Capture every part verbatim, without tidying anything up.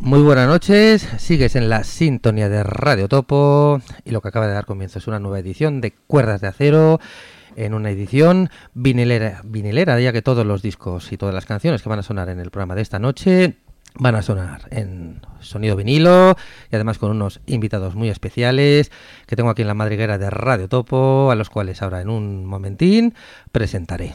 Muy buenas noches, sigues en la sintonía de Radio Topo y lo que acaba de dar comienzo es una nueva edición de Cuerdas de Acero, en una edición vinilera, vinilera, ya que todos los discos y todas las canciones que van a sonar en el programa de esta noche van a sonar en sonido vinilo y además con unos invitados muy especiales que tengo aquí en la madriguera de Radio Topo, a los cuales ahora en un momentín presentaré.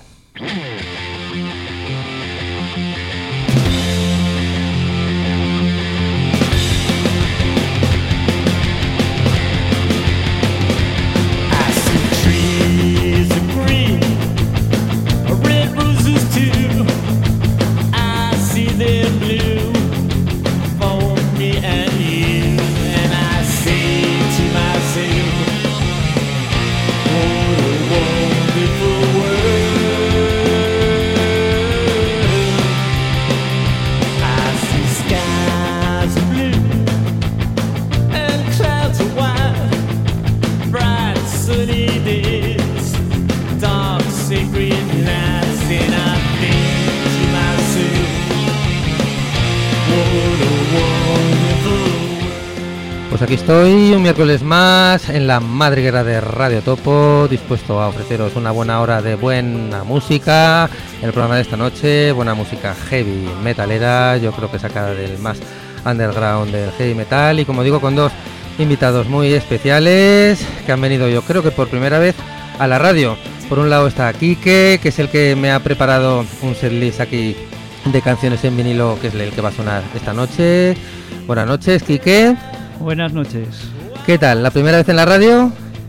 Pues aquí estoy, un miércoles más en la madriguera de Radio Topo, dispuesto a ofreceros una buena hora de buena música. En el programa de esta noche, buena música heavy metalera, yo creo que sacada del más underground del heavy metal. Y como digo, con dos invitados muy especiales que han venido, yo creo que por primera vez, a la radio. Por un lado está Quique, que es el que me ha preparado un setlist aquí de canciones en vinilo, que es el que va a sonar esta noche. Buenas noches, Quique. Buenas noches. ¿Qué tal? ¿La primera vez en la radio?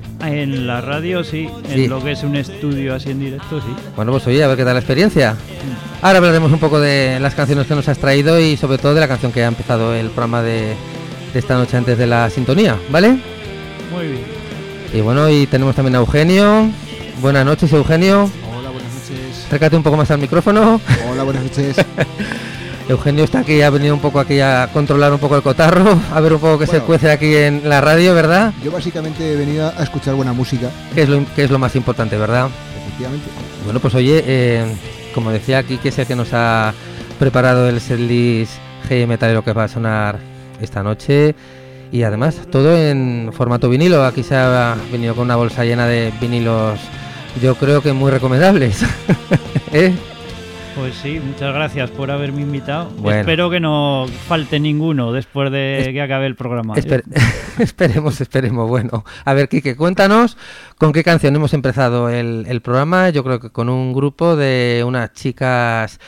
En la radio sí, en sí. Lo que es un estudio así en directo sí. Bueno, pues oye, a ver qué tal la experiencia. Mm. Ahora hablaremos un poco de las canciones que nos has traído y sobre todo de la canción que ha empezado el programa de, de esta noche antes de la sintonía, ¿vale? Muy bien. Y bueno, y tenemos también a Eugenio. Buenas noches, Eugenio. Hola, buenas noches. Acércate un poco más al micrófono. Hola, buenas noches. Eugenio está aquí, ha venido un poco aquí a controlar un poco el cotarro, a ver un poco qué bueno, se cuece aquí en la radio, ¿verdad? Yo básicamente he venido a escuchar buena música. Que es lo, que es lo más importante, ¿verdad? Efectivamente. Bueno, pues oye, eh, como decía aquí, que es el que nos ha preparado el setlist heavy metalero que va a sonar esta noche. Y además, todo en formato vinilo. Aquí se ha venido con una bolsa llena de vinilos, yo creo que muy recomendables. ¿Eh? Pues sí, muchas gracias por haberme invitado. Bueno. Espero que no falte ninguno después de es, que acabe el programa. Esper- esperemos, esperemos. Bueno, a ver, Quique, cuéntanos con qué canción hemos empezado el, el programa. Yo creo que con un grupo de unas chicas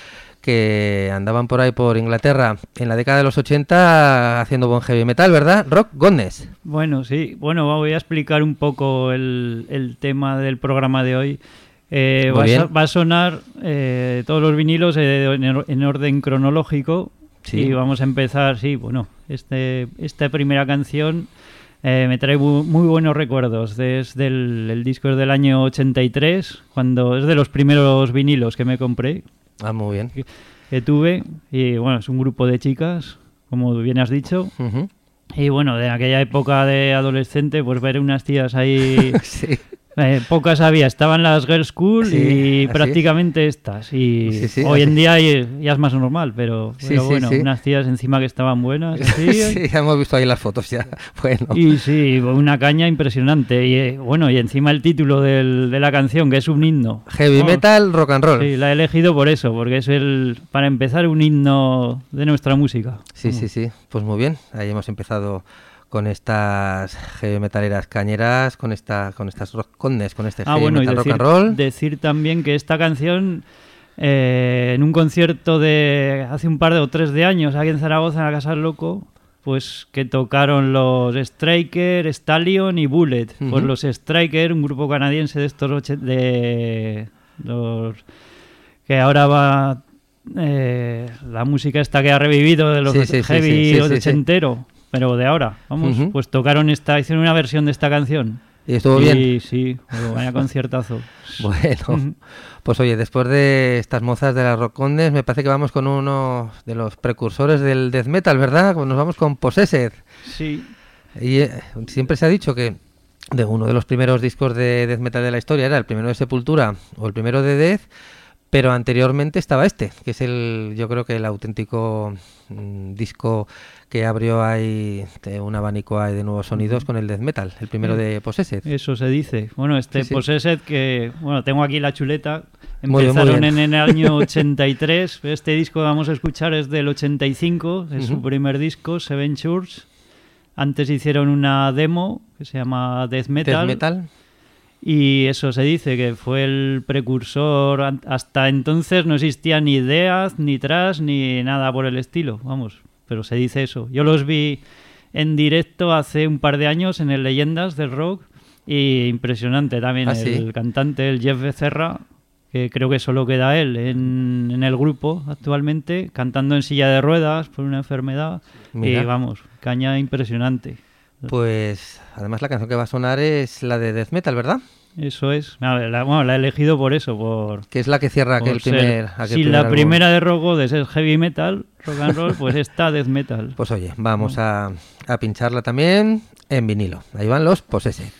que andaban por ahí por Inglaterra en la década de los ochenta haciendo buen heavy metal, ¿verdad? Rock Godness. Bueno, sí. Bueno, voy a explicar un poco el, el tema del programa de hoy. Eh, va, a, va a sonar eh, todos los vinilos eh, en, en orden cronológico. Sí. Y vamos a empezar, sí, bueno, este esta primera canción eh, me trae bu- muy buenos recuerdos. Desde el, el disco es del año ochenta y tres, cuando es de los primeros vinilos que me compré. Ah, muy bien. Que, que tuve, y bueno, es un grupo de chicas, como bien has dicho. Uh-huh. Y bueno, de aquella época de adolescente, pues ver unas tías ahí... sí. Eh, pocas había, estaban las Girls School sí, y así. Prácticamente estas. Y sí, sí, hoy así. En día ya es más normal, pero, sí, pero sí, bueno, sí. unas tías encima que estaban buenas. Así. Sí, ya hemos visto ahí las fotos ya. Bueno. Y sí, una caña impresionante. Y bueno, y encima el título del, de la canción, que es un himno. Heavy oh, metal, rock and roll. Sí, la he elegido por eso, porque es el, para empezar, un himno de nuestra música. Sí, oh. sí, sí. Pues muy bien, ahí hemos empezado con estas heavy metaleras cañeras, con esta, con estas rock condes, con este ah, heavy bueno, metal decir, rock and roll. Decir también que esta canción eh, en un concierto de hace un par de o tres de años aquí en Zaragoza, en la Casa del Loco, pues que tocaron los Striker, Stallion y Bullet. Uh-huh. Pues los Striker, un grupo canadiense de estos ocho, de los que ahora va eh, la música esta que ha revivido de los sí, sí, heavy sí, sí, sí, ochentero. Sí, sí. Pero de ahora, vamos, uh-huh. pues tocaron esta, hicieron una versión de esta canción. ¿Y estuvo y, bien? Sí, vaya conciertazo. Bueno, uh-huh. Pues oye, después de estas mozas de las Rock Condes, me parece que vamos con uno de los precursores del death metal, ¿verdad? Nos vamos con Possessed. Sí. Y eh, siempre se ha dicho que de uno de los primeros discos de death metal de la historia era el primero de Sepultura o el primero de Death, Pero anteriormente estaba este, que es el, yo creo que el auténtico mmm, disco que abrió ahí de un abanico ahí de nuevos sonidos con el death metal, el primero sí. de Possessed. Eso se dice. Bueno, este sí, sí. Possessed que, bueno, tengo aquí la chuleta. Muy Empezaron bien, muy bien. en el año ochenta y tres. Este disco que vamos a escuchar es del ochenta y cinco, es uh-huh. su primer disco, Seven Church. Antes hicieron una demo que se llama Death Metal. Death Metal. Y eso se dice que fue el precursor. Hasta entonces no existía ni Death, ni Thrash, ni nada por el estilo, vamos, pero se dice eso. Yo los vi en directo hace un par de años en el Leyendas del Rock y impresionante también. ¿Ah, el sí? cantante, el Jeff Becerra, que creo que solo queda él en, en el grupo actualmente, cantando en silla de ruedas por una enfermedad. Mira. Y vamos, caña impresionante. Pues además la canción que va a sonar es la de Death Metal, ¿verdad? Eso es. La, bueno, la he elegido por eso, por... Que es la que cierra aquel primer... Aquel si primer la álbum. Primera de Rock Goddess es heavy metal, rock and roll, pues está Death Metal. Pues oye, vamos a, a pincharla también en vinilo. Ahí van los Possessed.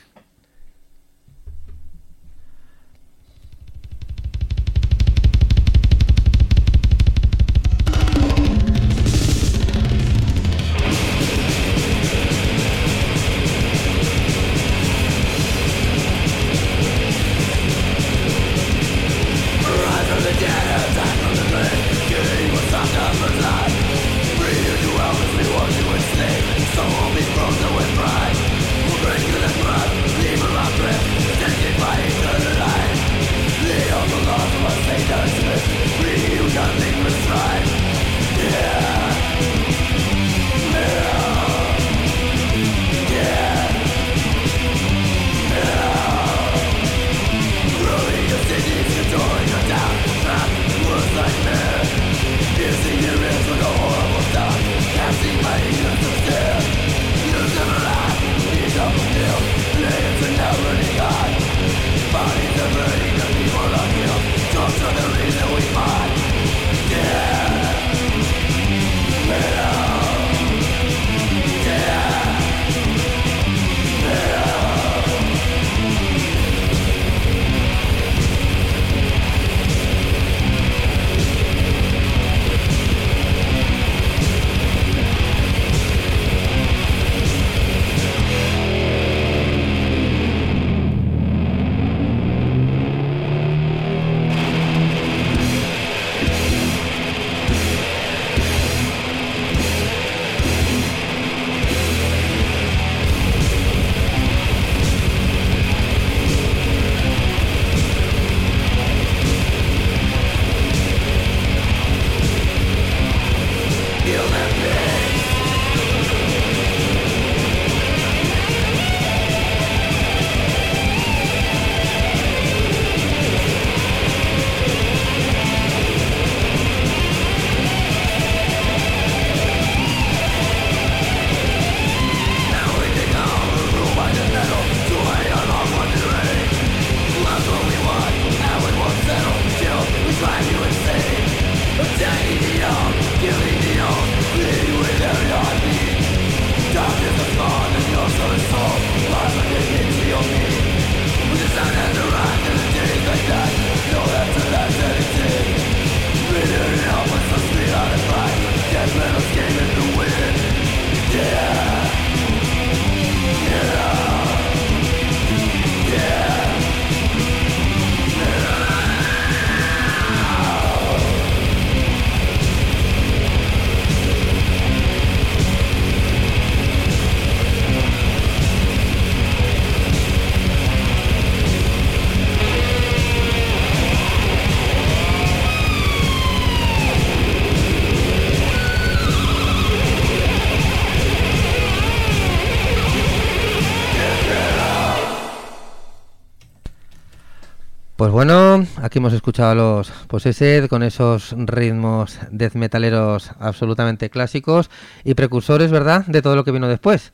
Pues bueno, aquí hemos escuchado a los Possessed con esos ritmos death metaleros absolutamente clásicos y precursores, ¿verdad?, de todo lo que vino después.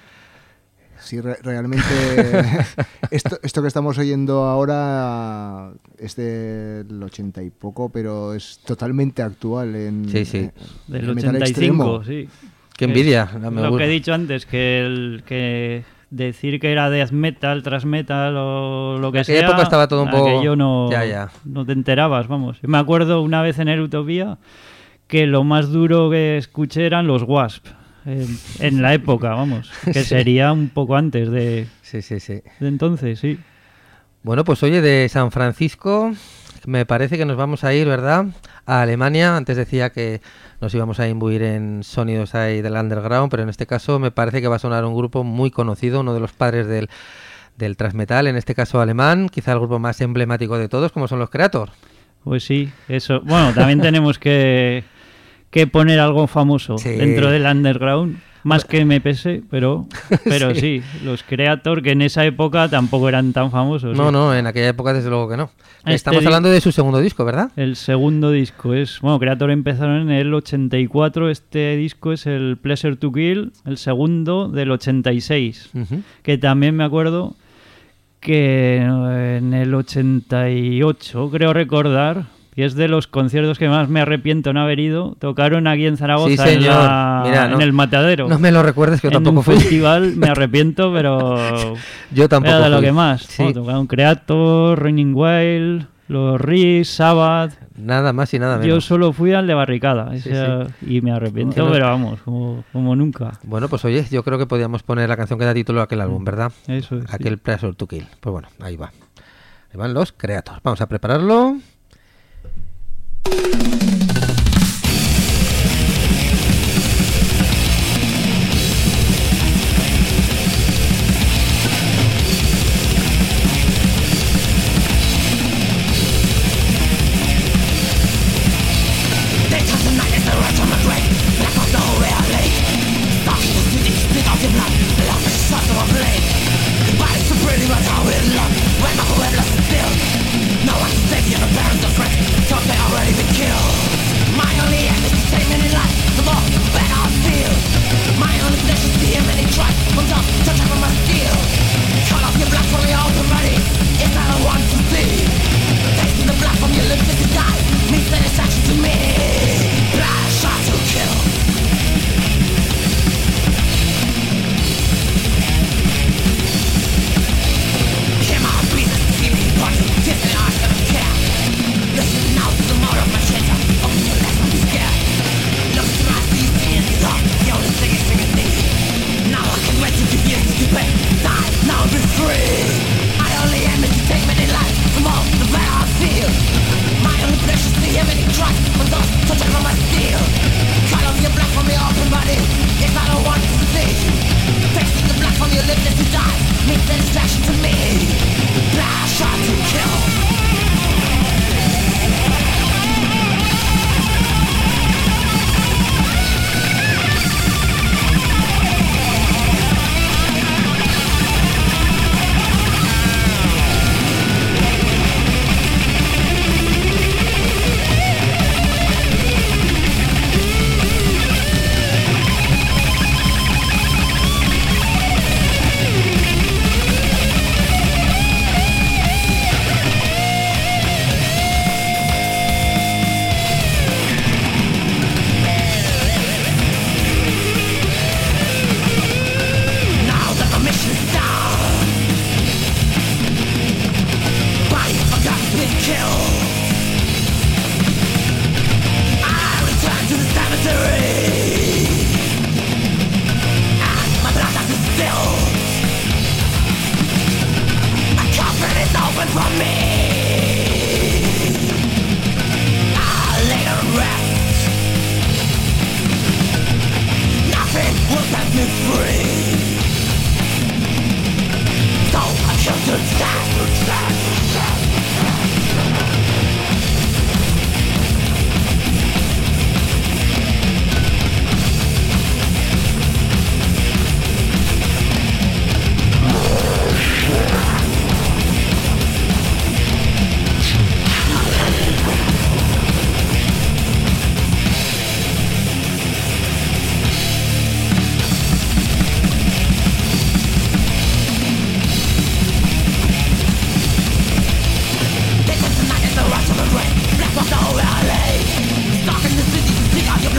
Sí, re- realmente esto, esto que estamos oyendo ahora es del ochenta y poco, pero es totalmente actual en, sí, sí. en, del en metal ochenta y cinco, extremo. sí. Qué envidia. Es lo que he dicho antes, que el que decir que era death metal, thrash metal o lo que en sea. En época estaba todo un poco... yo no, ya, ya. no te enterabas, vamos. Me acuerdo una vez en Utopía que lo más duro que escuché eran los Wasp. En, en la época, vamos. Que sí. Sería un poco antes de... Sí, sí, sí. De entonces, sí. Bueno, pues oye, de San Francisco me parece que nos vamos a ir, ¿verdad?, a Alemania. Antes decía que nos íbamos a imbuir en sonidos ahí del underground, pero en este caso me parece que va a sonar un grupo muy conocido, uno de los padres del, del thrash metal, en este caso alemán, quizá el grupo más emblemático de todos, como son los Kreator. Pues sí, eso. Bueno, también tenemos que, que poner algo famoso sí. dentro del underground. Más que M P S, pero pero sí. sí, los Kreator, que en esa época tampoco eran tan famosos. No, ¿sí? no, en aquella época desde luego que no. Este Estamos hablando de su segundo disco, ¿verdad? El segundo disco es... Bueno, Kreator empezaron en el ochenta y cuatro, este disco es el Pleasure to Kill, el segundo del ochenta y seis, uh-huh. que también me acuerdo que en el ochenta y ocho, creo recordar... Y es de los conciertos que más me arrepiento no haber ido. Tocaron aquí en Zaragoza, sí, señor. En, la, Mira, no, en el Matadero. No me lo recuerdes, que yo en tampoco un fui. festival me arrepiento, pero... yo tampoco era de fui. lo que más. Sí. Oh, tocaron Kreator, Running Wild, los Riz, Sabbath... Nada más y nada menos. Yo solo fui al de Barricada sí, esa, sí. y me arrepiento, no, pero vamos, como, como nunca. Bueno, pues oye, yo creo que podíamos poner la canción que da título a aquel álbum, ¿verdad? Eso es. Aquel sí. Pleasure to Kill. Pues bueno, ahí va. Ahí van los Kreator. Vamos a prepararlo.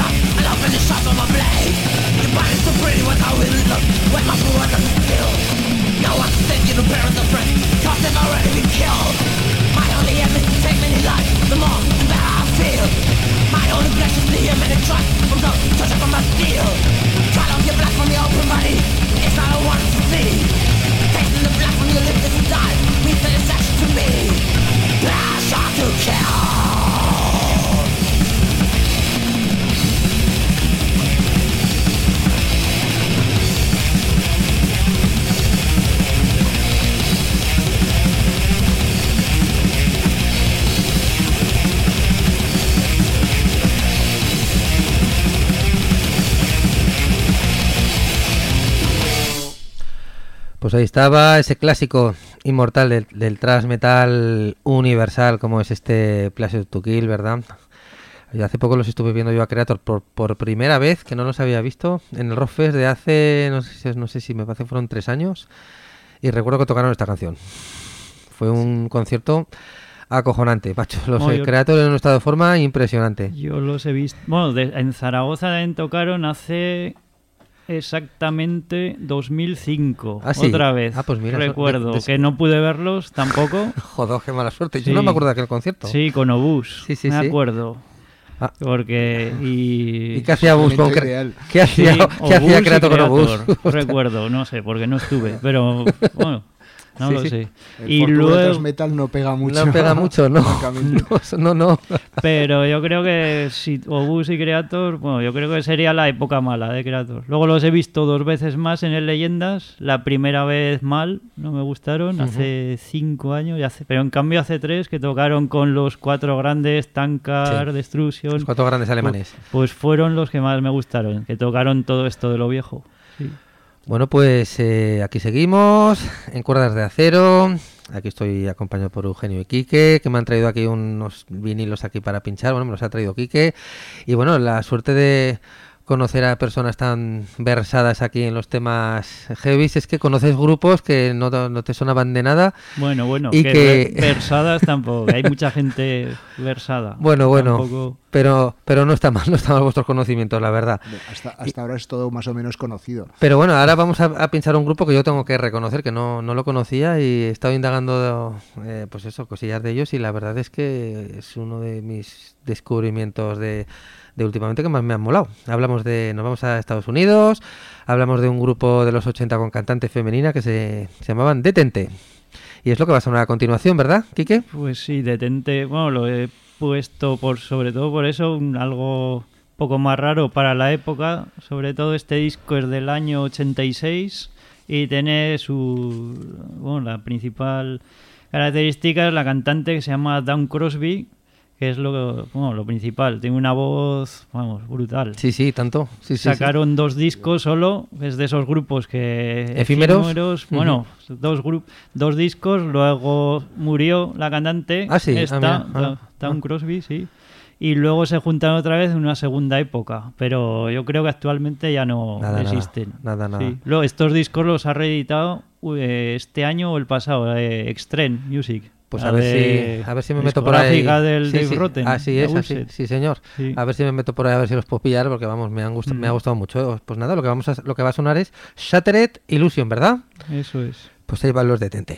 Your body's so pretty, what I will look. When my blood doesn't feel Pues ahí estaba ese clásico inmortal del, del thrash metal universal como es este Pleasure to Kill, ¿verdad? Y hace poco los estuve viendo yo a Kreator por, por primera vez, que no los había visto, en el Rockfest de hace, no sé, no sé si me parece fueron tres años, y recuerdo que tocaron esta canción. Fue un concierto acojonante, macho. Los oh, yo... Kreator en un estado de forma impresionante. Yo los he visto, bueno, de, en Zaragoza tocaron hace... exactamente dos mil cinco. ¿Ah, sí? Otra vez. Ah, pues mira, recuerdo de, de... que no pude verlos tampoco. Joder, qué mala suerte. Sí. Yo no me acuerdo de aquel concierto. Sí, con Obús. Sí, sí, me sí. acuerdo. Ah. Porque y... ¿Y qué hacía Obús con Cre... ¿Qué hacía, sí, ¿qué hacía Kreator con Obús? Recuerdo, no sé, porque no estuve, pero bueno, no sí, lo sí. sé. El y luego metal no pega mucho. No pega mucho, no. no, no, no. Pero yo creo que si Obús y Kreator, bueno, yo creo que sería la época mala de Kreator. Luego los he visto dos veces más en el Leyendas. La primera vez mal, no me gustaron, uh-huh. hace cinco años, y hace, pero en cambio hace tres que tocaron con los cuatro grandes, Tankard, sí. Destruction. Los cuatro grandes alemanes. Pues, pues fueron los que más me gustaron, que tocaron todo esto de lo viejo. Sí. Bueno, pues eh, aquí seguimos, en Cuerdas de Acero. Aquí estoy acompañado por Eugenio y Quique, que me han traído aquí unos vinilos aquí para pinchar. Bueno, me los ha traído Quique. Y bueno, la suerte de conocer a personas tan versadas aquí en los temas heavies es que conoces grupos que no, no te sonaban de nada. Bueno, bueno, y que, que... versadas tampoco, hay mucha gente versada. Bueno, bueno, tampoco... pero pero no está mal, no está mal vuestros conocimientos, la verdad. Hasta, hasta y... ahora es todo más o menos conocido. Pero bueno, ahora vamos a, a pinchar un grupo que yo tengo que reconocer que no, no lo conocía y he estado indagando, eh, pues eso, cosillas de ellos y la verdad es que es uno de mis descubrimientos de... de últimamente que más me han molado. Hablamos de, nos vamos a Estados Unidos, hablamos de un grupo de los ochenta con cantante femenina que se, se llamaban Detente. Y es lo que va a sonar a continuación, ¿verdad, Quique? Pues sí, Detente, bueno, lo he puesto por sobre todo por eso, un, algo poco más raro para la época, sobre todo este disco es del año ochenta y seis y tiene su, bueno, la principal característica es la cantante que se llama Dawn Crosby, que es lo, bueno, lo principal. Tiene una voz, vamos, brutal. Sí, sí, tanto. Sí, Sacaron sí, sí. dos discos solo, es de esos grupos que... ¿Efímeros? efímeros bueno, uh-huh. dos, grup, dos discos, luego murió la cantante. Ah, sí. Esta, ah, Dawn ah, Crosby, sí. Y luego se juntaron otra vez en una segunda época, pero yo creo que actualmente ya no nada, existen. Nada, nada. Sí. Luego, estos discos los ha reeditado eh, este año o el pasado, eh, Extreme Music. Pues a ver, si, a ver si me meto por ahí. Del sí, Dave sí. Rotten, así es, así, sí señor. Sí. A ver si me meto por ahí a ver si los puedo pillar porque vamos, me han gustado, mm. me ha gustado mucho. Pues nada, lo que vamos a, lo que va a sonar es Shattered Illusion, ¿verdad? Eso es. Pues ahí van los Detente.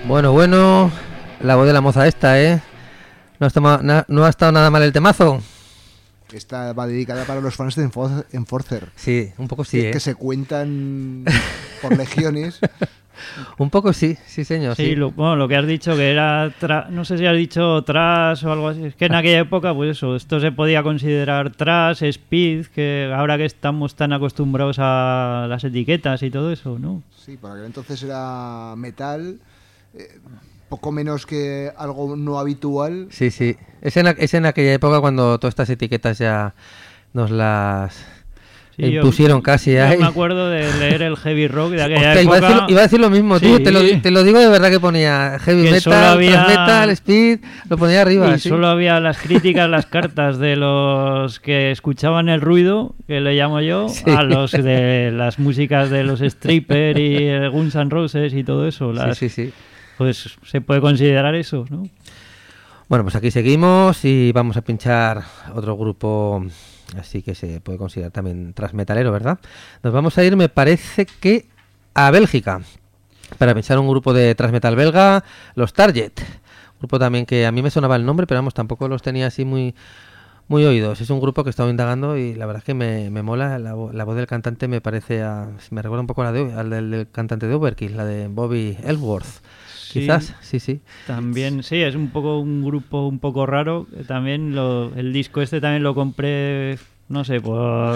Bueno, bueno, la voz de la moza esta, ¿eh? No ha estado, na, no ha estado nada mal el temazo. Esta va dedicada para los fans de Enforcer. Sí, un poco sí, que, ¿eh? que se cuentan por legiones. Un poco sí, sí señor. Sí, sí. Lo, bueno, lo que has dicho que era, tra, no sé si has dicho trash o algo así, es que en aquella época pues eso, esto se podía considerar trash, speed, que ahora que estamos tan acostumbrados a las etiquetas y todo eso, ¿no? Sí, por aquel entonces era metal, eh, poco menos que algo no habitual. Sí, sí, es en, es en aquella época cuando todas estas etiquetas ya nos las... Sí, impusieron yo, casi yo ahí. me acuerdo de leer el heavy rock de aquella Hostia, época. Iba a, decir, iba a decir lo mismo, Sí. tío. Te lo, te lo digo de verdad que ponía heavy Que solo metal, había- thrash metal, speed, lo ponía arriba. Y ¿sí? solo había las críticas, las cartas de los que escuchaban el ruido, que le llamo yo, Sí. a los de las músicas de los Stripper y el Guns N' Roses y todo eso. Las, Sí, sí, sí. Pues se puede considerar eso, ¿no? Bueno, pues aquí seguimos y vamos a pinchar otro grupo, así que se puede considerar también transmetalero, ¿verdad? Nos vamos a ir, me parece que a Bélgica, para pinchar un grupo de transmetal belga, los Target. Grupo también que a mí me sonaba el nombre, pero vamos, tampoco los tenía así muy muy oídos. Es un grupo que he estado indagando y la verdad es que me, me mola. La, vo- la voz del cantante me parece, a, me recuerda un poco a la de, al del, del cantante de Overkill, la de Bobby Ellsworth. Sí. Quizás, sí, sí. También, sí, es un poco un grupo un poco raro. También lo, el disco este también lo compré, no sé, por,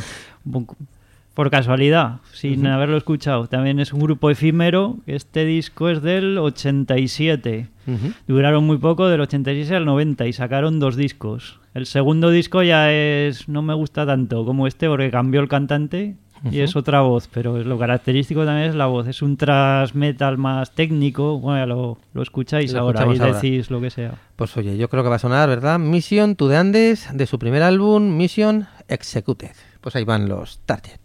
por casualidad, sin Ujú. haberlo escuchado. También es un grupo efímero. Este disco es del ochenta y siete. Ujú. Duraron muy poco, del ochenta y seis al noventa, y sacaron dos discos. El segundo disco ya es, no me gusta tanto como este porque cambió el cantante y Ujú. es otra voz, pero lo característico también es la voz. Es un thrash metal más técnico. Bueno, ya lo, lo escucháis Lo ahora y escuchamos ahora. decís lo que sea. Pues oye, yo creo que va a sonar, ¿verdad? Mission to the Andes, de su primer álbum, Mission Executed. Pues ahí van los Target.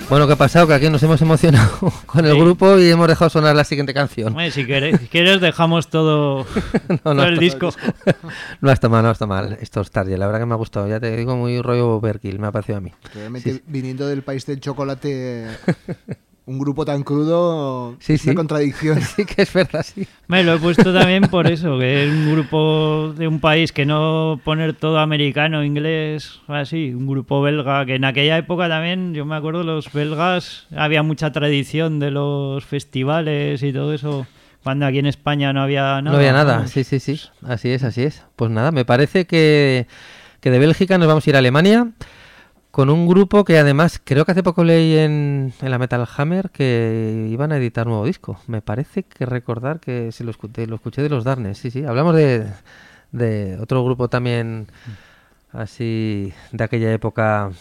Bueno, ¿qué ha pasado? Que aquí nos hemos emocionado con el sí. grupo y hemos dejado sonar la siguiente canción. Bueno, si, quieres, si quieres dejamos todo, no, no, todo el disco. No está mal, no está mal. Esto es tarde, la verdad que me ha gustado. Ya te digo, muy rollo Overkill, me ha parecido a mí. Realmente, sí. Viniendo del país del chocolate... Un grupo tan crudo, sí, es una sí. contradicción. Sí que es verdad, sí. Me lo he puesto también por eso, que es un grupo de un país que no poner todo americano, inglés, así, un grupo belga, que en aquella época también, yo me acuerdo, los belgas, había mucha tradición de los festivales y todo eso, cuando aquí en España no había nada. No había nada, sí, sí, sí, así es, así es. Pues nada, me parece que, que de Bélgica nos vamos a ir a Alemania, con un grupo que además creo que hace poco leí en, en la Metal Hammer que iban a editar nuevo disco. Me parece que recordar que se lo escuché, lo escuché de los Darkness, sí, sí. Hablamos de, de otro grupo también así de aquella época,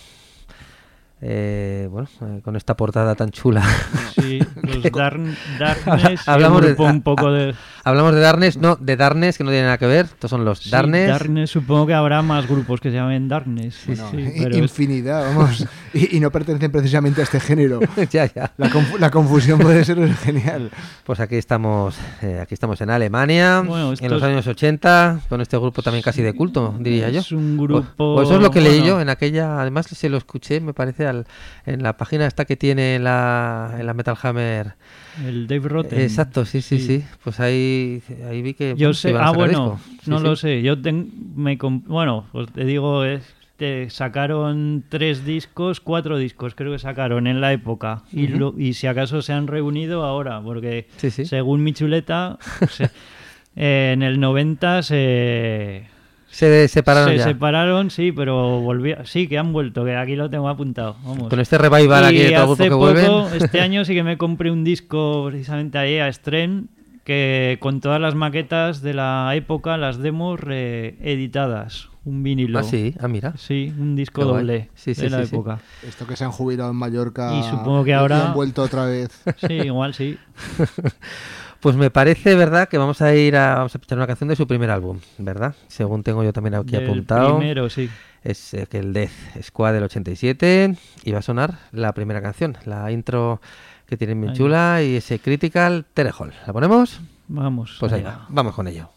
eh, bueno, eh, con esta portada tan chula. Sí, los Darn, Darkness, hablamos de, un poco de... Hablamos de Darkness, no, de Darkness, que no tiene nada que ver. Estos son los sí, Darkness. Darkness, supongo que habrá más grupos que se llamen Darkness. Sí, bueno, sí, pero infinidad, es... vamos. Y, y no pertenecen precisamente a este género. ya, ya. La, conf la confusión puede ser genial. Pues aquí estamos, eh, aquí estamos en Alemania, bueno, en los años ochenta, con este grupo también casi de culto, diría yo. Es un grupo... O, o eso es lo que leí bueno. yo en aquella, además se lo escuché, me parece, al, en la página esta que tiene en la, en la Metal Hammer. El Dave Rotten. Exacto, sí, sí, sí. sí. Pues ahí, ahí vi que... Yo sé, ah, bueno, sí, no sí. lo sé. Yo ten, me bueno, pues te digo, es, te sacaron tres discos, cuatro discos, creo que sacaron en la época. Uh-huh. y, lo, y si acaso se han reunido ahora, porque sí, sí. según mi chuleta, se, eh, en el noventa se... Se separaron Se ya. separaron, sí, pero volví, sí, que han vuelto, que aquí lo tengo apuntado. Vamos. Con este revival aquí de todo el grupo que poco, vuelven. Este año sí que me compré un disco precisamente ahí a Stren, que con todas las maquetas de la época, las demos reeditadas, un vinilo. Ah, sí, ah, mira. Sí, un disco doble sí, sí, de sí, la sí, época. Sí. Esto que se han jubilado en Mallorca y supongo que ahora y han vuelto otra vez. Sí, igual sí. Pues me parece, ¿verdad?, que vamos a ir a, vamos a escuchar una canción de su primer álbum, ¿verdad? Según tengo yo también aquí Del apuntado. Primero, sí. Es eh, que el Death Squad del ochenta y siete y va a sonar la primera canción, la intro que tiene muy chula y ese Critical Terehol. ¿La ponemos? Vamos. Pues ahí va, vamos con ello.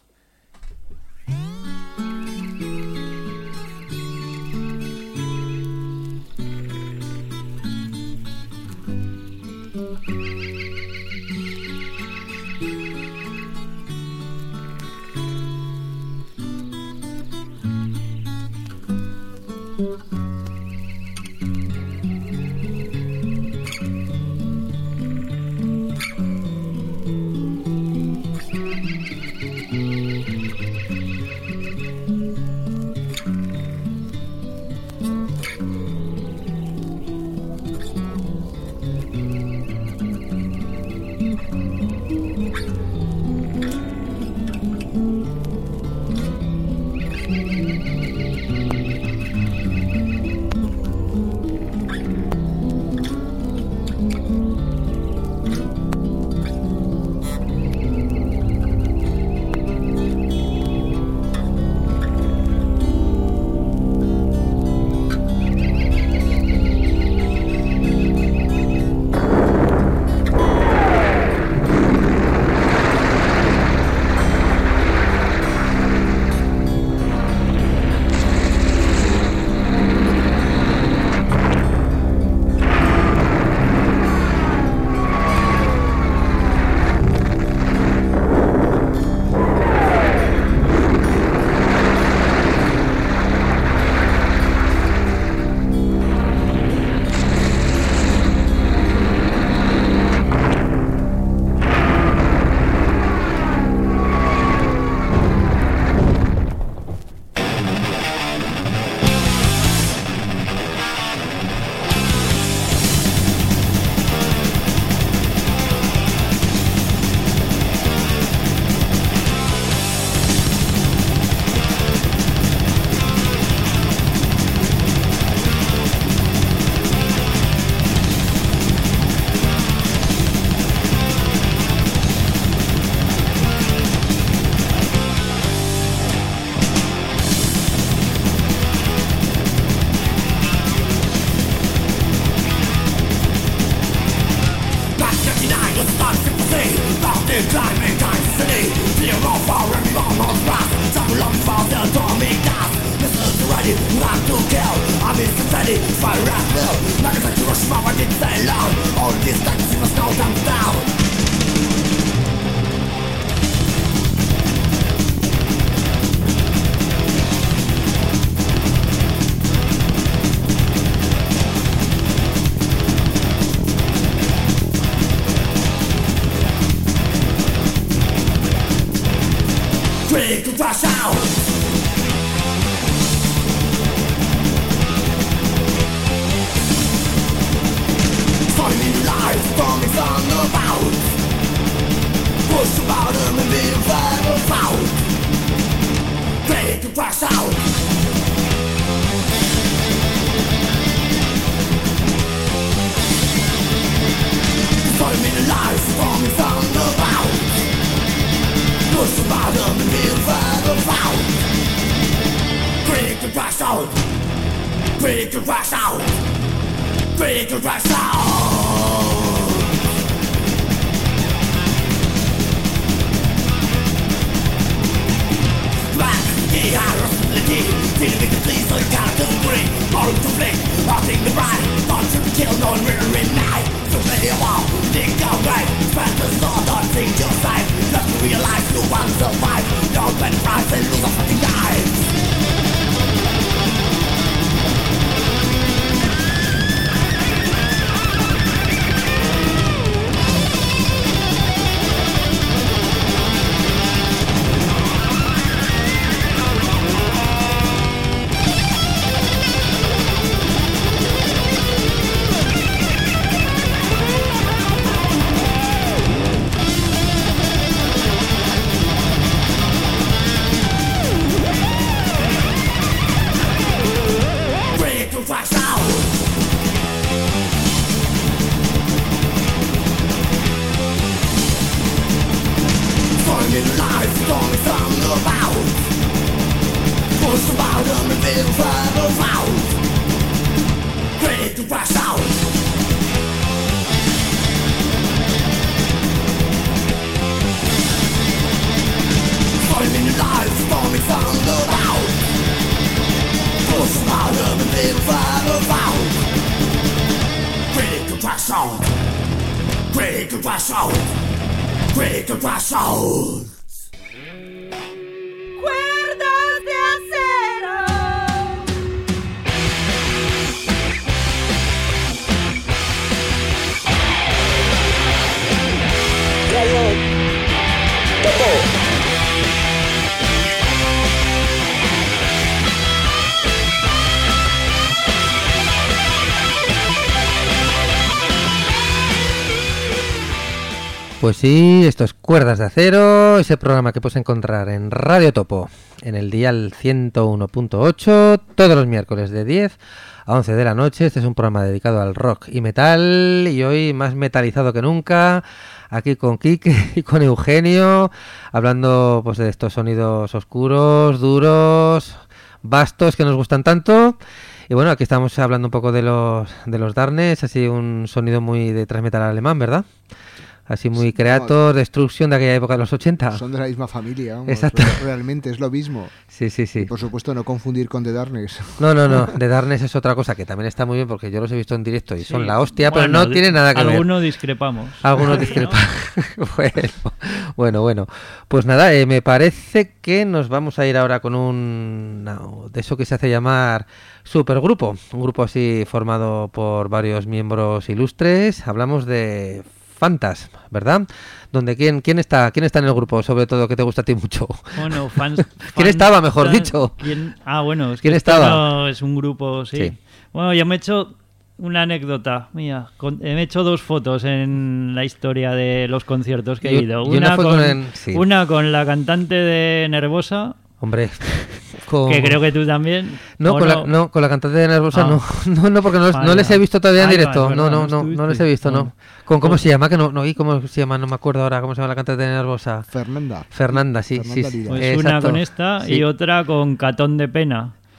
Pues sí, esto es Cuerdas de Acero, ese programa que puedes encontrar en Radio Topo, en el dial ciento uno punto ocho, todos los miércoles de diez a once de la noche. Este es un programa dedicado al rock y metal, y hoy más metalizado que nunca, aquí con Quique y con Eugenio, hablando pues de estos sonidos oscuros, duros, vastos, que nos gustan tanto. Y bueno, aquí estamos hablando un poco de los, de los Darkness, así un sonido muy de thrash metal alemán, ¿verdad? Así muy sí, Creator, no, Destruction de aquella época de los ochenta. Son de la misma familia, vamos. Exacto. Realmente es lo mismo. Sí, sí, sí. Y por supuesto no confundir con The Darkness. No, no, no. The Darkness es otra cosa que también está muy bien porque yo los he visto en directo y sí, son la hostia, bueno, pero no tiene nada que algunos ver. Algunos discrepamos. Algunos discrepamos. bueno, bueno, bueno. Pues nada, eh, me parece que nos vamos a ir ahora con un... No, de eso que se hace llamar supergrupo. Un grupo así formado por varios miembros ilustres. Hablamos de... Fantas, ¿verdad? Donde quién quién está quién está en el grupo, sobre todo, que te gusta a ti mucho. Bueno, fans. ¿Quién estaba, mejor dicho? ¿Quién? Ah, bueno, es ¿Quién que estaba? No es un grupo, sí. sí. Bueno, yo me he hecho una anécdota mía. Con, me he hecho dos fotos en la historia de los conciertos que he ido. Una, una, con, con, en, sí. una con la cantante de Nervosa. Hombre, con... que creo que tú también. No, con, no? La, no con la cantante de Nervosa ah. no. no, no, porque no, no les he visto todavía en Ay, directo. Vale, no, no, no, no les he visto, bueno. no. ¿Con cómo se llama? Que no, no, ¿y cómo se llama? No me acuerdo ahora cómo se llama la cantante de Nervosa. Fernanda. Fernanda, sí, Fernanda sí. Pues Exacto. una con esta sí. y otra con Catón de Pena.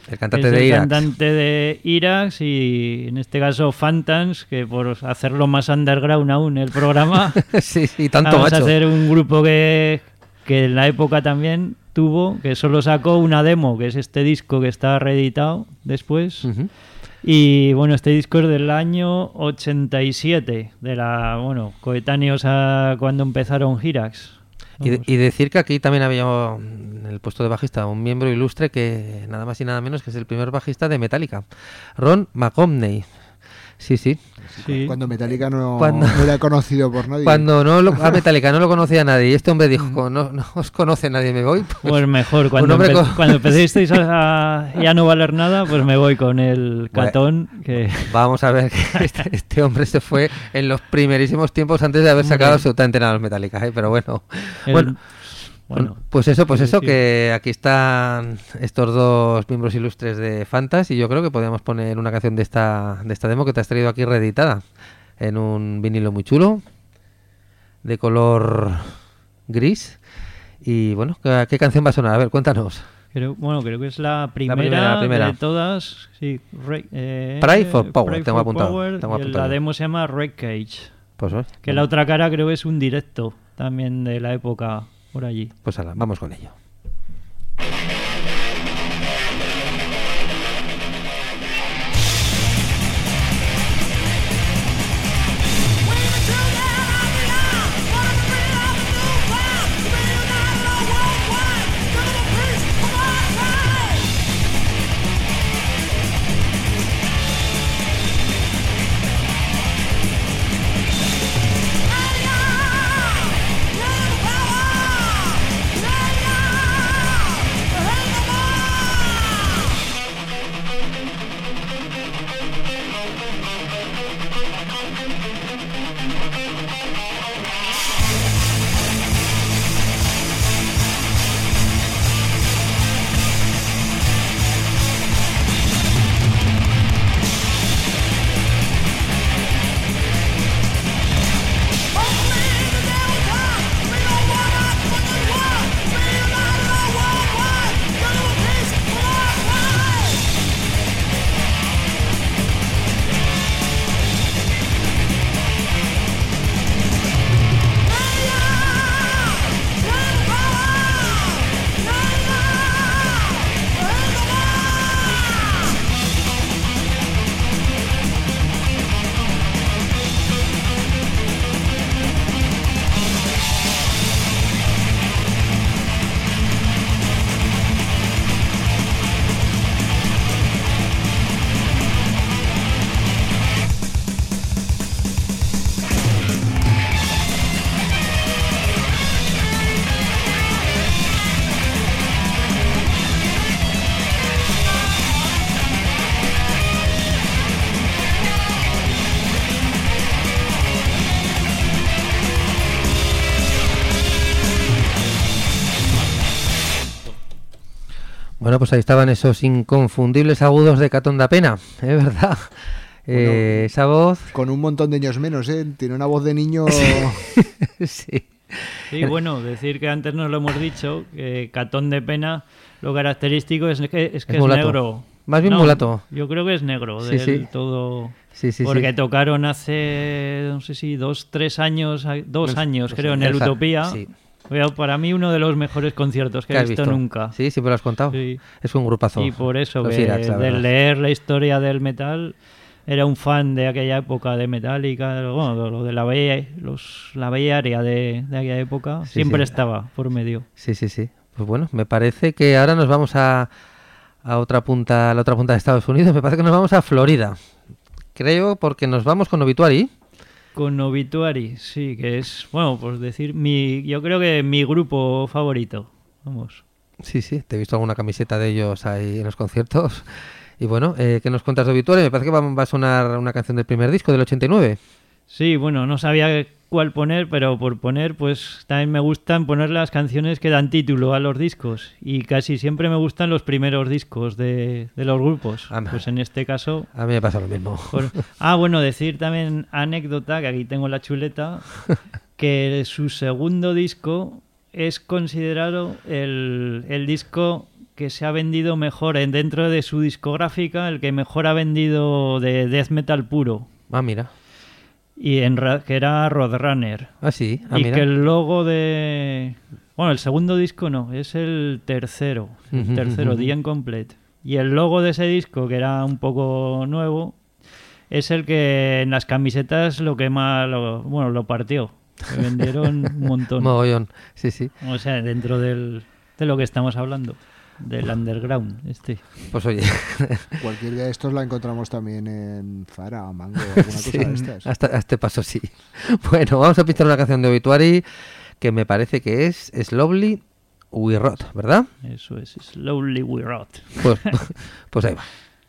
El cantante es de el Irax. cantante de Irax y en este caso Phantoms, que por hacerlo más underground aún el programa, sí, sí, tanto vamos macho. a hacer un grupo que, que en la época también tuvo, que solo sacó una demo, que es este disco que está reeditado después. Uh-huh. Y bueno, este disco es del año ochenta y siete, de la, bueno, coetáneos a cuando empezaron Irax. Y, de, y decir que aquí también había en el puesto de bajista un miembro ilustre que nada más y nada menos que es el primer bajista de Metallica, Ron McComney. Sí, sí. Sí. Cuando Metallica no, Cuando, no era conocido por nadie. Cuando no lo, a Metallica no lo conocía nadie y este hombre dijo, no, no os conoce nadie, me voy. Pues, pues mejor, cuando, empe con... cuando empecéis a, a ya no valer nada, pues me voy con el Catón. Bueno, que... Vamos a ver, que este, este hombre se fue en los primerísimos tiempos antes de haber sacado Hombre. absolutamente nada a los Metallica, ¿eh? Pero bueno. El... bueno Bueno, pues eso, pues sí, eso, sí. que aquí están estos dos miembros ilustres de Fantas y yo creo que podríamos poner una canción de esta de esta demo que te has traído aquí reeditada en un vinilo muy chulo de color gris y bueno, ¿qué, qué canción va a sonar? A ver, cuéntanos. Creo, bueno, creo que es la primera, la primera, la primera. de todas. Sí, Re, eh, Pray for Power, Pray tengo for apuntado. Power, Tengo y apuntado. la demo se llama Red Cage. Pues, ¿eh? Que la otra cara creo que es un directo también de la época por allí. Pues ala, vamos con ello. Bueno, pues ahí estaban esos inconfundibles agudos de Catón da Pena, es ¿eh? ¿Verdad? Bueno, eh, esa voz... Con un montón de años menos, ¿eh? Tiene una voz de niño... sí. Sí, bueno, decir que antes nos lo hemos dicho, que Catón de Pena, lo característico es que es, que es, es negro. Más bien no, mulato. Yo creo que es negro, sí, del sí. todo... Sí, sí, porque sí. tocaron hace, no sé si dos, tres años, dos el, años pues creo, en el Utopía. Sí. Para mí uno de los mejores conciertos que he visto, visto nunca. Sí, siempre lo has contado. Sí. Es un grupazo. Y por eso, Los que Irax, la de verdad. leer la historia del metal, era un fan de aquella época de Metallica, bueno, lo de la Bay, los, la Bay Area de, de aquella época, sí, siempre sí. estaba por medio. Sí, sí, sí. Pues bueno, me parece que ahora nos vamos a, a otra punta, a la otra punta de Estados Unidos. Me parece que nos vamos a Florida. Creo porque nos vamos con Obituary. Con Obituary, sí, que es, bueno, pues decir, mi, yo creo que mi grupo favorito, vamos. Sí, sí, te he visto alguna camiseta de ellos ahí en los conciertos. Y bueno, eh, ¿qué nos cuentas de Obituary? Me parece que va, va a sonar una canción del primer disco, del ochenta y nueve. Sí, bueno, no sabía cuál poner, pero por poner, pues también me gustan poner las canciones que dan título a los discos. Y casi siempre me gustan los primeros discos de, de los grupos. Ah, pues en este caso... A mí me pasa lo mismo. Por... Ah, bueno, decir también anécdota, que aquí tengo la chuleta, que su segundo disco es considerado el, el disco que se ha vendido mejor en, dentro de su discográfica, el que mejor ha vendido de death metal puro. Ah, mira. Y en que era Roadrunner. Ah, sí. Ah, y mira. que el logo de... Bueno, el segundo disco no, es el tercero. El Uh-huh, tercero, uh-huh. The Incomplete. Y el logo de ese disco, que era un poco nuevo, es el que en las camisetas lo que más... Lo, bueno, lo partió. Se vendieron un montón. Mogollón, sí, sí. O sea, dentro del, de lo que estamos hablando. Del underground, este. Pues oye. Cualquier día de estos la encontramos también en Zara, Mango, alguna cosa Sí, de estas. hasta, a este paso sí. Bueno, vamos a pinchar una canción de Obituary que me parece que es Slowly We Rot, ¿verdad? Eso es, Slowly We Rot. Pues, pues ahí va.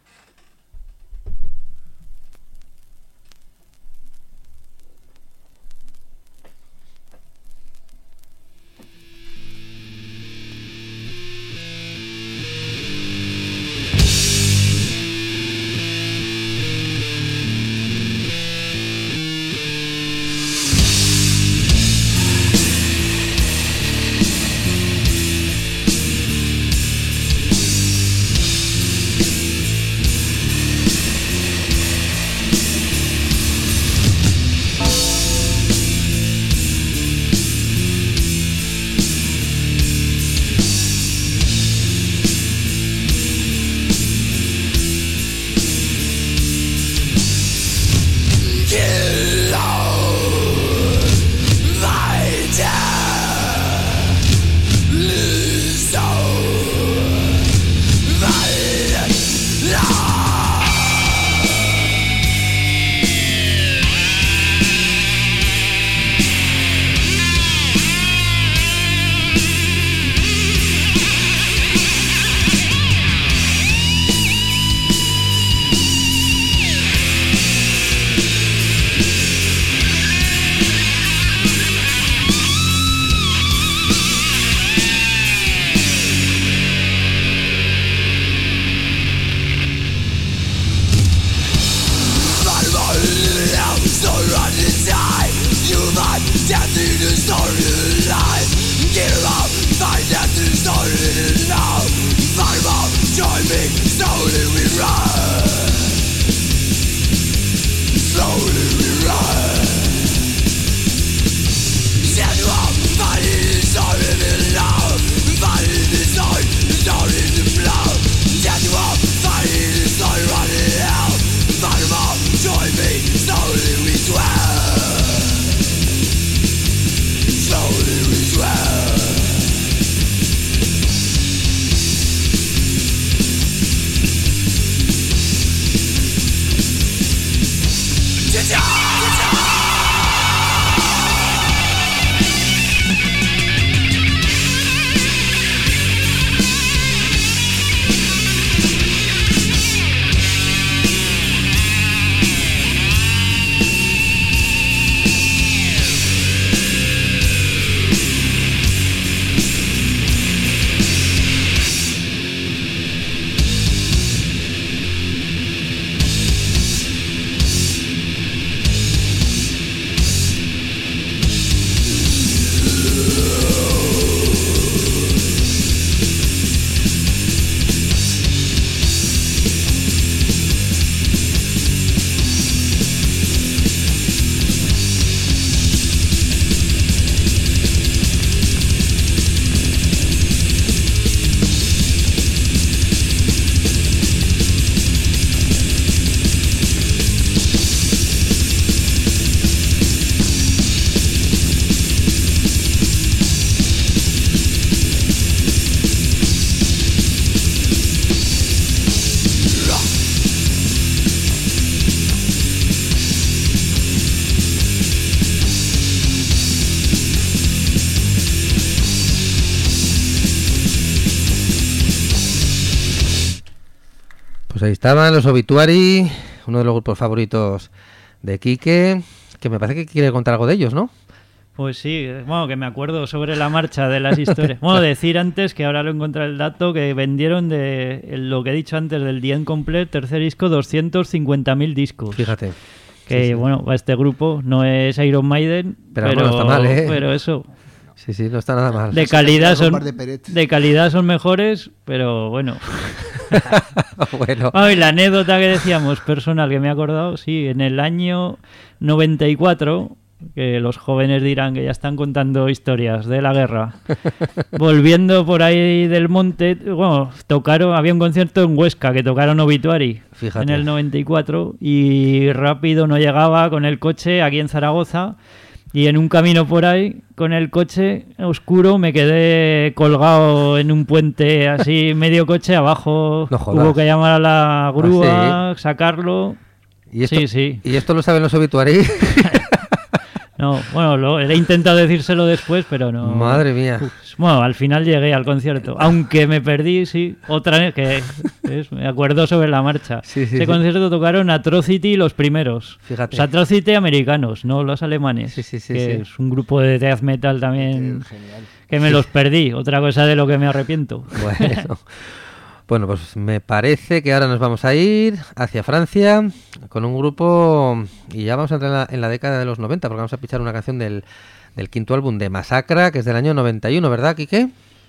Pues ahí estaban los Obituary, uno de los grupos favoritos de Quique, que me parece que quiere contar algo de ellos, ¿no? Pues sí, bueno, que me acuerdo sobre la marcha de las historias. Bueno, decir antes, que ahora lo encontré el dato, que vendieron de lo que he dicho antes del The Incomplete, tercer disco, doscientos cincuenta mil discos. Fíjate. Que sí, sí. bueno, este grupo no es Iron Maiden, pero, pero, bueno, está mal, ¿eh? pero eso... Sí, sí, no está nada mal. De calidad son, de calidad son mejores, pero bueno. Bueno. Ay, la anécdota que decíamos, personal, que me he acordado, sí, en el año noventa y cuatro, que los jóvenes dirán que ya están contando historias de la guerra, volviendo por ahí del monte, bueno, tocaron, había un concierto en Huesca que tocaron Obituary. Fíjate. En el noventa y cuatro, y rápido no llegaba con el coche aquí en Zaragoza, y en un camino por ahí, con el coche oscuro, me quedé colgado en un puente así, medio coche abajo. No jodas. Hubo que llamar a la grúa, ¿Ah, sí? Sacarlo. ¿Y esto, sí, sí. ¿Y esto lo saben los Obituary? No, bueno, lo, he intentado decírselo después, pero no. Madre mía. Uf, bueno, al final llegué al concierto, aunque me perdí, sí, otra vez, que es, me acuerdo sobre la marcha. Sí, sí, Ese sí. concierto tocaron Atrocity los primeros. Fíjate. O sea, Atrocity americanos, no los alemanes. Sí, sí, sí, que sí. es un grupo de death metal también. Genial. Que me los perdí, otra cosa de lo que me arrepiento. Bueno. Bueno, pues me parece que ahora nos vamos a ir hacia Francia con un grupo, y ya vamos a entrar en la, en la década de los noventa, porque vamos a pinchar una canción del, del quinto álbum de Massacra, que es del año noventa y uno, ¿verdad, Quique?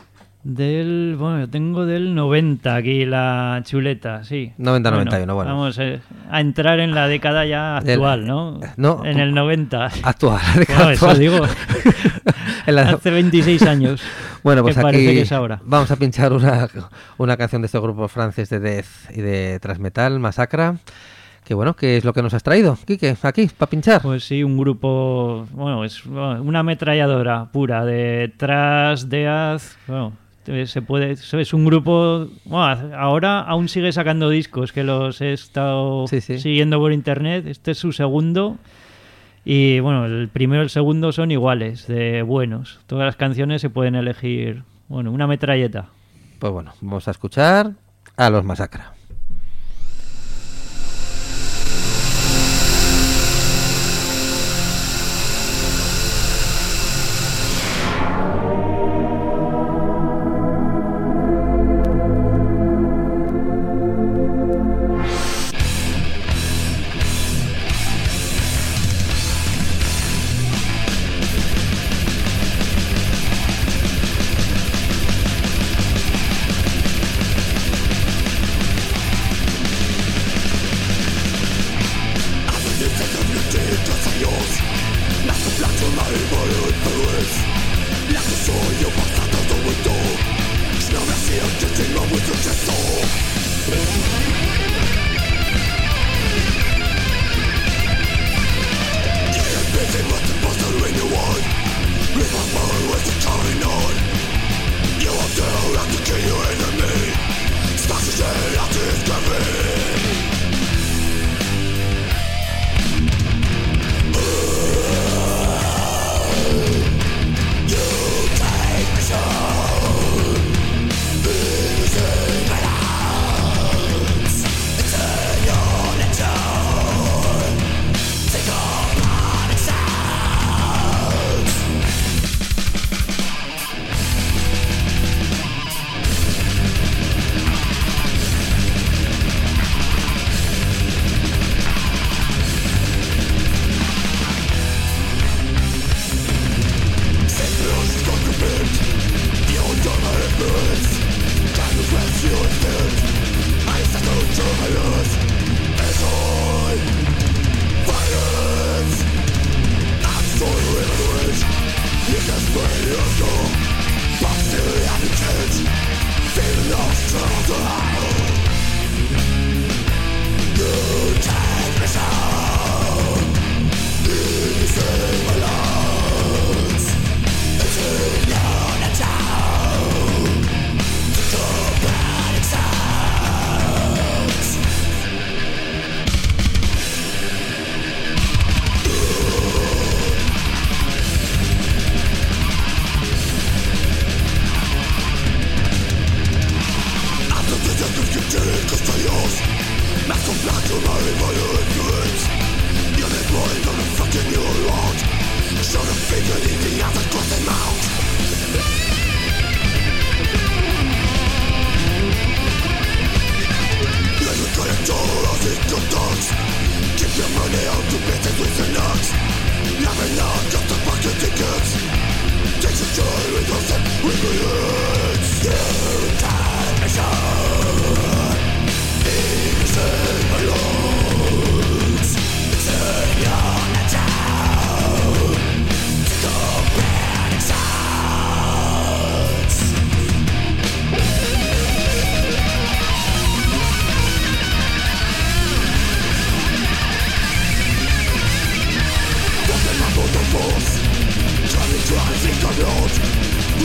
Del, bueno, tengo del noventa aquí la chuleta, sí. noventa noventa y uno, bueno. Vamos eh, a entrar en la década ya actual, El, ¿no? No. En el noventa. Actual. Bueno, eso actual. digo. La... Hace veintiséis años. Bueno, pues aquí que es ahora. Vamos a pinchar una, una canción de este grupo francés de death y de thrash metal, Massacra. Que bueno, ¿qué es lo que nos has traído, Quique, aquí, para pinchar? Pues sí, un grupo, bueno, es una ametralladora pura de thrash, death, bueno, se puede, es un grupo, bueno, ahora aún sigue sacando discos, que los he estado sí, sí. siguiendo por internet. Este es su segundo. Y bueno, el primero y el segundo son iguales, de buenos. Todas las canciones se pueden elegir, bueno, una metralleta. Pues bueno, vamos a escuchar a los Massacra. You take me so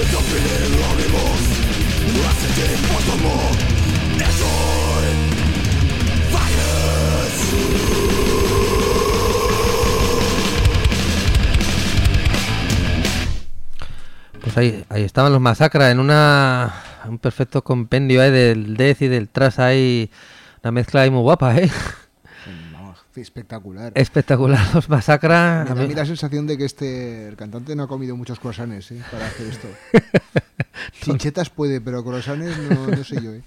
Pues ahí, ahí estaban los Masacra en una un perfecto compendio ahí del death y del thrash, ahí una mezcla ahí muy guapa, ¿eh? Vamos, espectacular. Espectacular los Masacra. Me da a mí la sensación de que este el cantante no ha comido muchos croissants, ¿eh? Para hacer esto. Chinchetas puede, pero croissants no, no sé yo, ¿eh?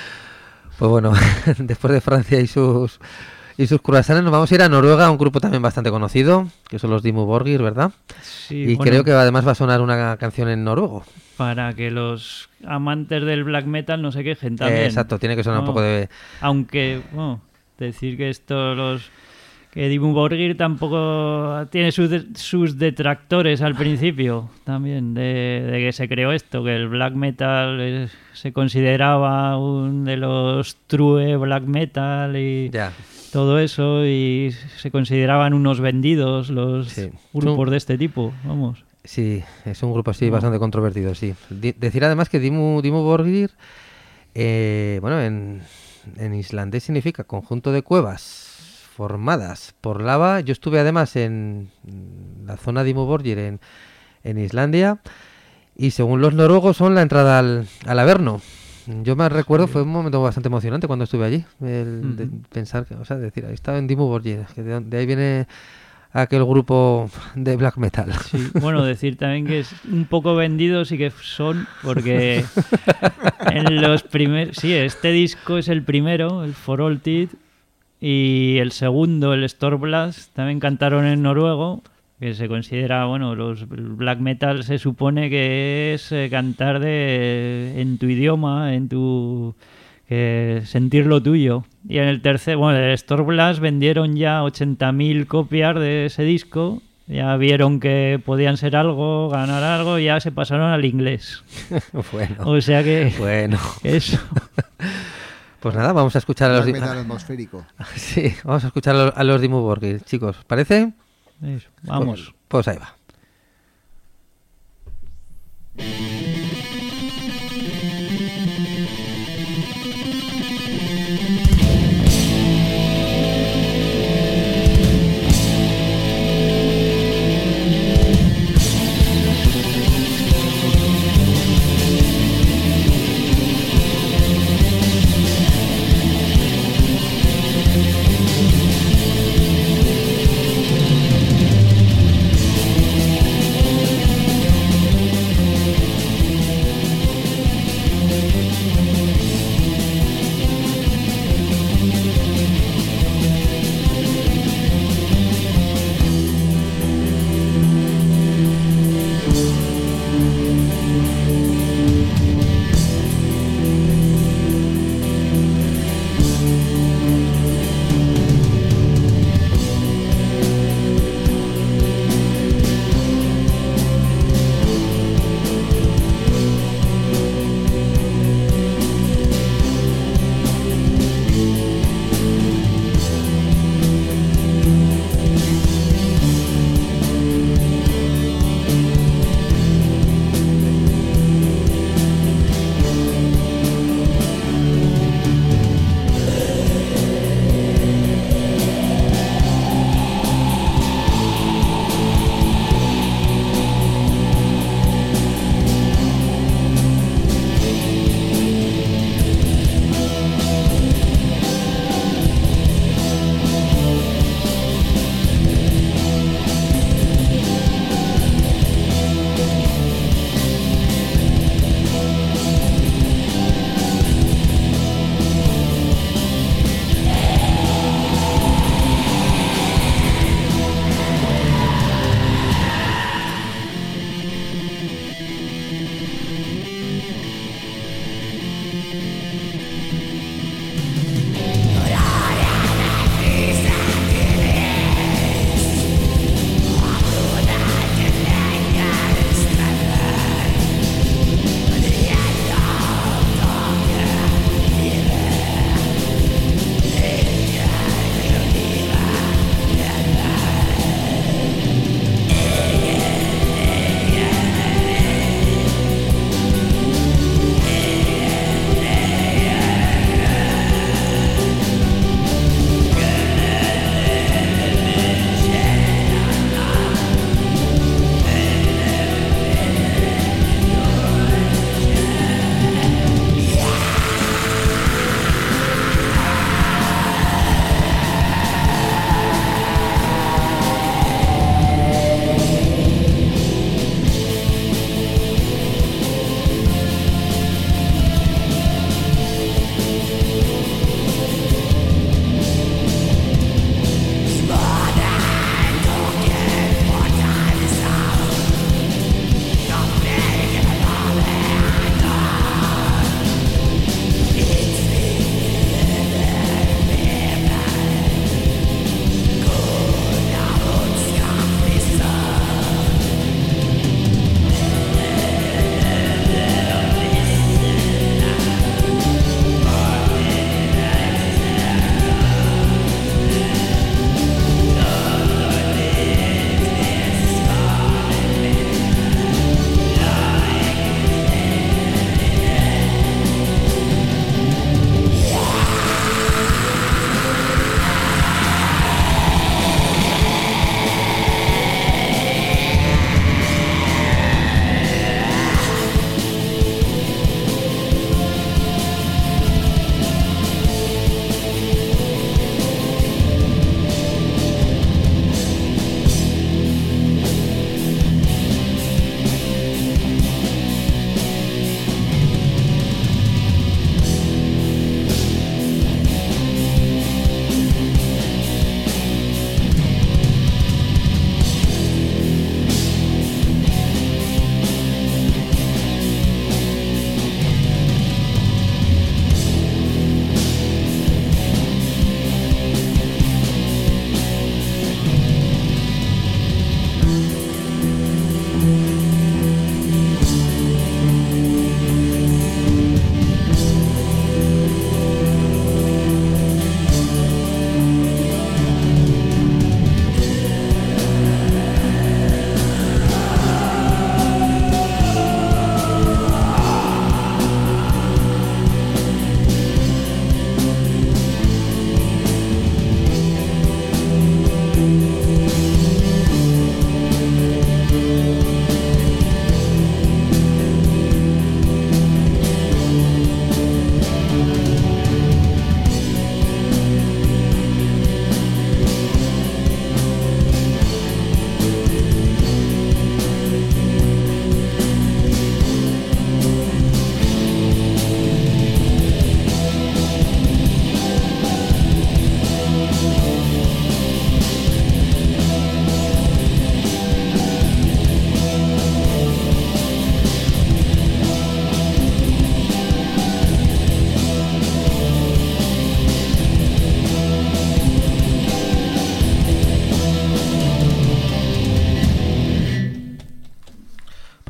Pues bueno, después de Francia y sus y sus croissants nos vamos a ir a Noruega, un grupo también bastante conocido, que son los Dimmu Borgir, ¿verdad? Sí, y bueno, creo que además va a sonar una canción en noruego. Para que los amantes del black metal no se quejen también. Eh, exacto, tiene que sonar no, un poco de... Aunque, bueno, decir que esto los... Que Dimmu Borgir tampoco tiene sus, de, sus detractores al principio también de, de que se creó esto, que el black metal es, se consideraba un de los true black metal y ya. todo eso, y se consideraban unos vendidos los sí. grupos un... de este tipo, vamos. Sí, es un grupo así no. bastante controvertido, sí. D- decir además que Dimmu, Dimmu Borgir, eh, bueno, en, en islandés significa conjunto de cuevas formadas por lava. Yo estuve además en la zona de Dimmu Borgir en, en Islandia, y según los noruegos son la entrada al, al Averno. Yo me recuerdo, sí. fue un momento bastante emocionante cuando estuve allí, el uh-huh. de pensar que, o sea, decir, ahí estaba en Dimmu Borgir, que de, de ahí viene aquel grupo de black metal. Sí, bueno, decir también que es un poco vendidos sí que son, porque en los primeros, sí, este disco es el primero, el For All Tid, y el segundo, el Stormblast, también cantaron en noruego, que se considera, bueno, los black metal se supone que es eh, cantar de en tu idioma, en tu eh, sentir lo tuyo. Y en el tercer, bueno, el Stormblast vendieron ya ochenta mil copias de ese disco, ya vieron que podían ser algo, ganar algo, y ya se pasaron al inglés. Bueno. O sea que bueno. Eso. Pues nada, vamos a escuchar a los metal atmosférico. Sí, vamos a escuchar a los, a los Dimmu Borgir, chicos. ¿Parece? Eso, vamos. Pues, pues ahí va.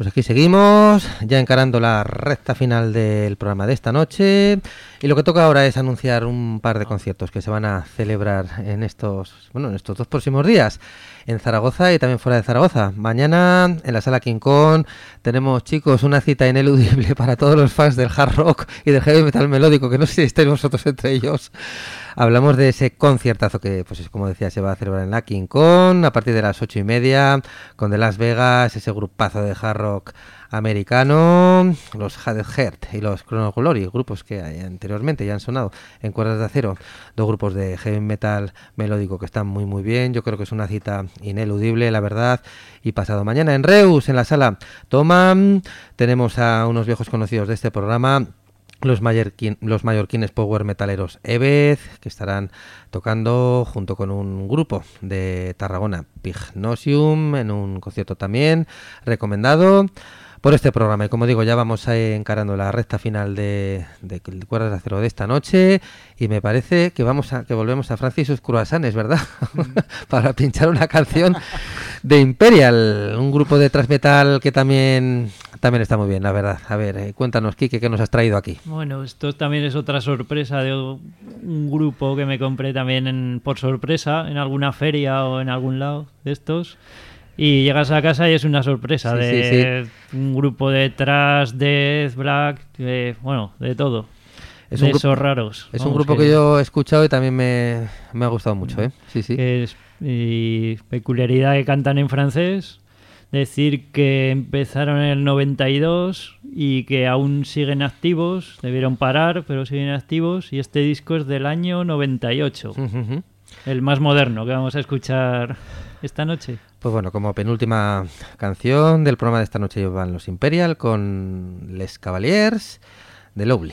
aquí seguimos, ya encarando la recta final del programa de esta noche, y lo que toca ahora es anunciar un par de conciertos que se van a celebrar en estos, bueno, en estos dos próximos días, en Zaragoza y también fuera de Zaragoza. Mañana en la Sala King Kong tenemos, chicos, una cita ineludible para todos los fans del hard rock y del heavy metal melódico, que no sé si estáis vosotros entre ellos. Hablamos de ese conciertazo que, pues como decía, se va a celebrar en la King Kong a partir de las ocho y media, con The Las Vegas, ese grupazo de hard rock americano, los Jaded Heart y los Chrono Glory, grupos que anteriormente ya han sonado en Cuerdas de Acero, dos grupos de heavy metal melódico que están muy muy bien. Yo creo que es una cita ineludible, la verdad. Y pasado mañana en Reus, en la sala Toma, tenemos a unos viejos conocidos de este programa, Los, mallorquín, los mallorquines power metaleros Evez, que estarán tocando junto con un grupo de Tarragona, Pignosium, en un concierto también recomendado por este programa. Y como digo, ya vamos encarando la recta final de, de Cuerdas de Acero de esta noche, y me parece que vamos a que volvemos a Francia y sus croissants, ¿verdad? Para pinchar una canción de Imperial, un grupo de thrash metal que también también está muy bien, la verdad. A ver, eh, cuéntanos, Quique, ¿qué nos has traído aquí? Bueno, esto también es otra sorpresa de un grupo que me compré también en, por sorpresa en alguna feria o en algún lado de estos. Y llegas a casa y es una sorpresa, sí, de sí, sí. un grupo de thrash, death, black, de, bueno, de todo. Es de un esos grupo, raros. Es Vamos, un grupo que... que yo he escuchado y también me, me ha gustado mucho, ¿eh? Sí, sí. Es, y peculiaridad que cantan en francés. Decir que empezaron en el noventa y dos y que aún siguen activos. Debieron parar, pero siguen activos. Y este disco es del año noventa y ocho. Uh-huh. El más moderno que vamos a escuchar esta noche. Pues bueno, como penúltima canción del programa de esta noche van los Imperial con Les Cavaliers de Lovely.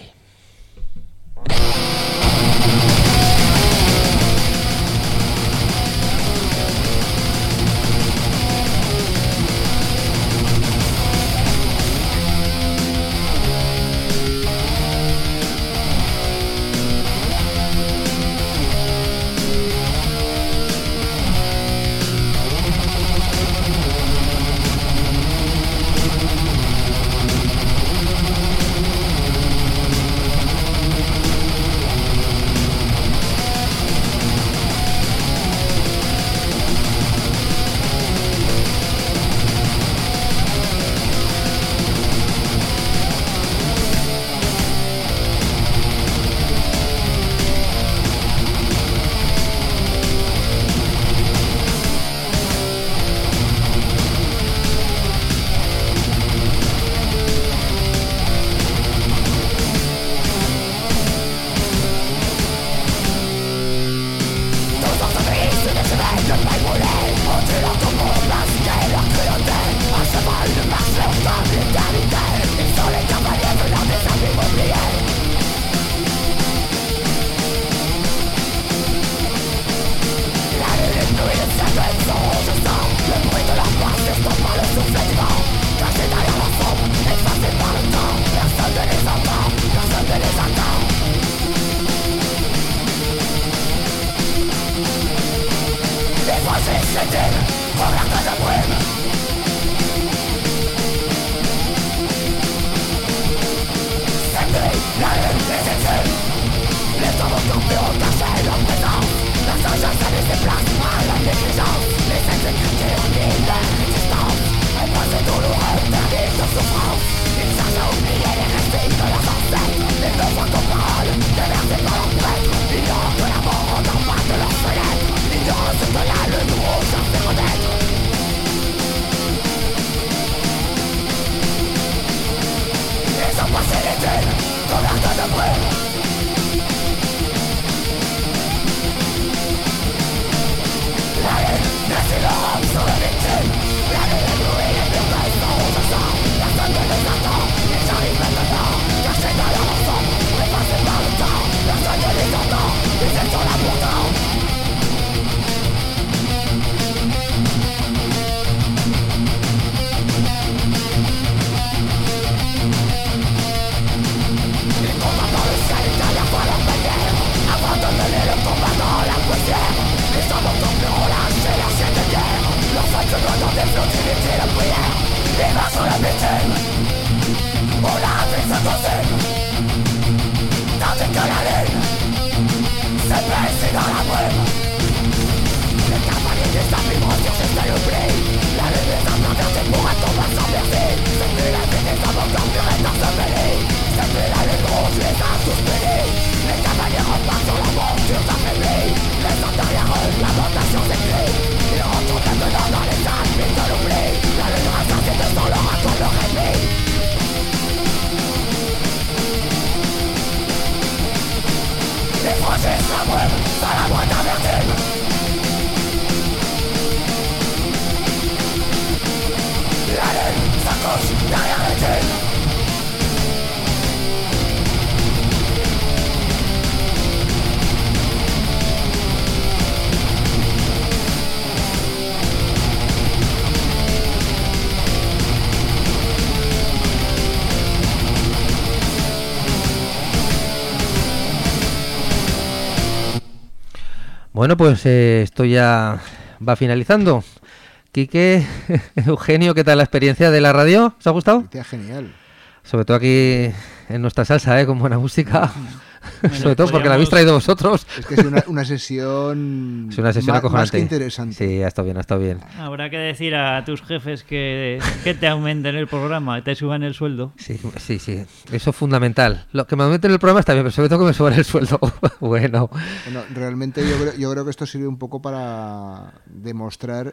Bueno, pues eh, esto ya va finalizando. Quique, Eugenio, ¿qué tal la experiencia de la radio? ¿Os ha gustado? Genial. Sobre todo aquí en nuestra salsa, ¿eh? Con buena música. Bueno, sobre todo porque la habéis traído vosotros. Es que es una, una sesión, es una sesión más, acojonante. Más que interesante. Sí, ha estado bien, ha estado bien. Habrá que decir a tus jefes que, que te aumenten el programa, te suban el sueldo. Sí, sí, sí. Eso es fundamental. Lo que me aumenten el programa está bien, pero sobre todo que me suban el sueldo. Bueno. Bueno, realmente yo creo, yo creo que esto sirve un poco para demostrar